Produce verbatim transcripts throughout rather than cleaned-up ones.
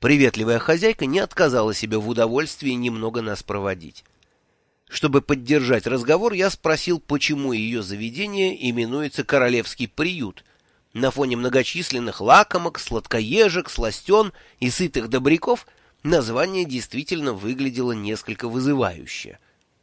Приветливая хозяйка не отказала себе в удовольствии немного нас проводить. Чтобы поддержать разговор, я спросил, почему ее заведение именуется «Королевский приют». На фоне многочисленных лакомок, сладкоежек, сластен и сытых добряков название действительно выглядело несколько вызывающе.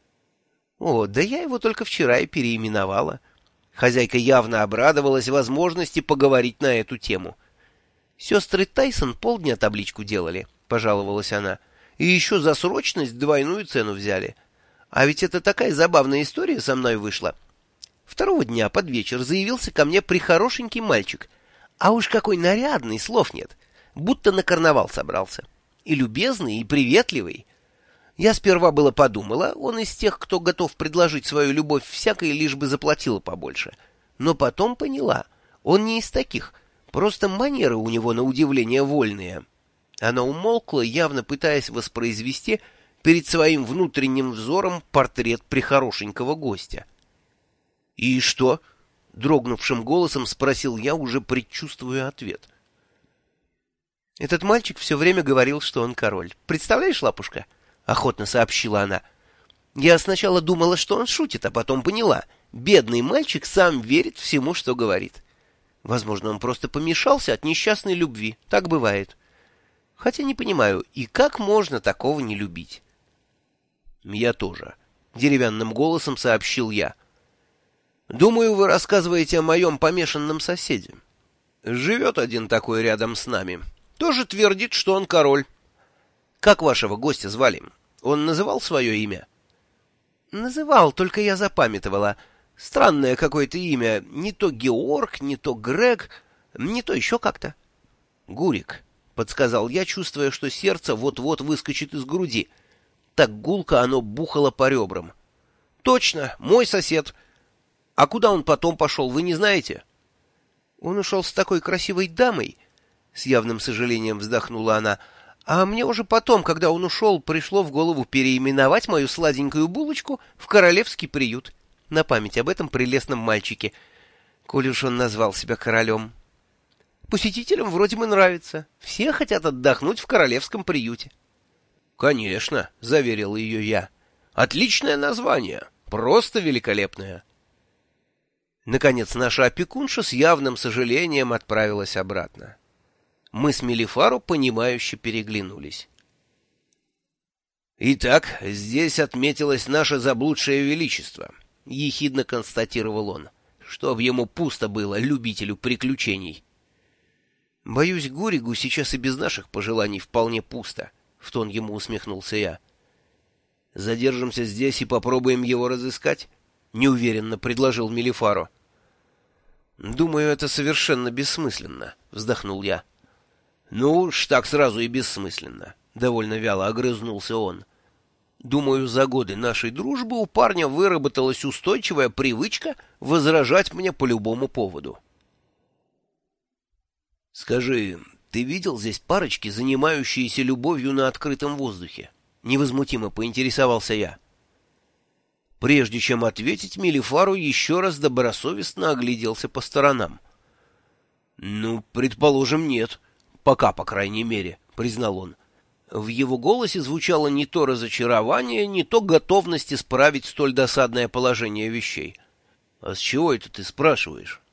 О, да я его только вчера и переименовала. Хозяйка явно обрадовалась возможности поговорить на эту тему. «Сестры Тайсон полдня табличку делали», — пожаловалась она, — «и еще за срочность двойную цену взяли. А ведь это такая забавная история со мной вышла. Второго дня под вечер заявился ко мне прихорошенький мальчик. А уж какой нарядный, слов нет. Будто на карнавал собрался. И любезный, и приветливый. Я сперва было подумала, он из тех, кто готов предложить свою любовь всякой, лишь бы заплатила побольше. Но потом поняла, он не из таких, просто манеры у него на удивление вольные». Она умолкла, явно пытаясь воспроизвести перед своим внутренним взором портрет прихорошенького гостя. «И что?» — дрогнувшим голосом спросил я, уже предчувствуя ответ. «Этот мальчик все время говорил, что он король. Представляешь, лапушка?» — охотно сообщила она. «Я сначала думала, что он шутит, а потом поняла. Бедный мальчик сам верит всему, что говорит. Возможно, он просто помешался от несчастной любви. Так бывает. Хотя не понимаю, и как можно такого не любить?» «Я тоже», — деревянным голосом сообщил я. «Думаю, вы рассказываете о моем помешанном соседе. Живет один такой рядом с нами. Тоже твердит, что он король. Как вашего гостя звали? Он называл свое имя?» «Называл, только я запамятовала. Странное какое-то имя. Не то Георг, не то Грег, не то еще как-то». «Гурик», — подсказал я, чувствуя, что сердце вот-вот выскочит из груди. Так гулко оно бухало по ребрам. «Точно, мой сосед. А куда он потом пошел, вы не знаете?» «Он ушел с такой красивой дамой», — с явным сожалением вздохнула она. «А мне уже потом, когда он ушел, пришло в голову переименовать мою сладенькую булочку в королевский приют. На память об этом прелестном мальчике, коль уж он назвал себя королем. Посетителям вроде бы нравится. Все хотят отдохнуть в королевском приюте». «Конечно», — заверил ее я. «Отличное название. Просто великолепное». Наконец наша опекунша с явным сожалением отправилась обратно. Мы с Мелифаро понимающе переглянулись. «Итак, здесь отметилось наше заблудшее величество», — ехидно констатировал он. «Чтоб ему пусто было, любителю приключений». «Боюсь, Гуригу сейчас и без наших пожеланий вполне пусто», — в тон ему усмехнулся я. «Задержимся здесь и попробуем его разыскать», — неуверенно предложил Мелифаро. «Думаю, это совершенно бессмысленно», — вздохнул я. «Ну уж так сразу и бессмысленно», — довольно вяло огрызнулся он. «Думаю, за годы нашей дружбы у парня выработалась устойчивая привычка возражать мне по любому поводу». «Скажи, ты видел здесь парочки, занимающиеся любовью на открытом воздухе?» — невозмутимо поинтересовался я. Прежде чем ответить, Мелифаро еще раз добросовестно огляделся по сторонам. «Ну, предположим, нет. Пока, по крайней мере», — признал он. В его голосе звучало не то разочарование, не то готовность исправить столь досадное положение вещей. «А с чего это ты спрашиваешь?»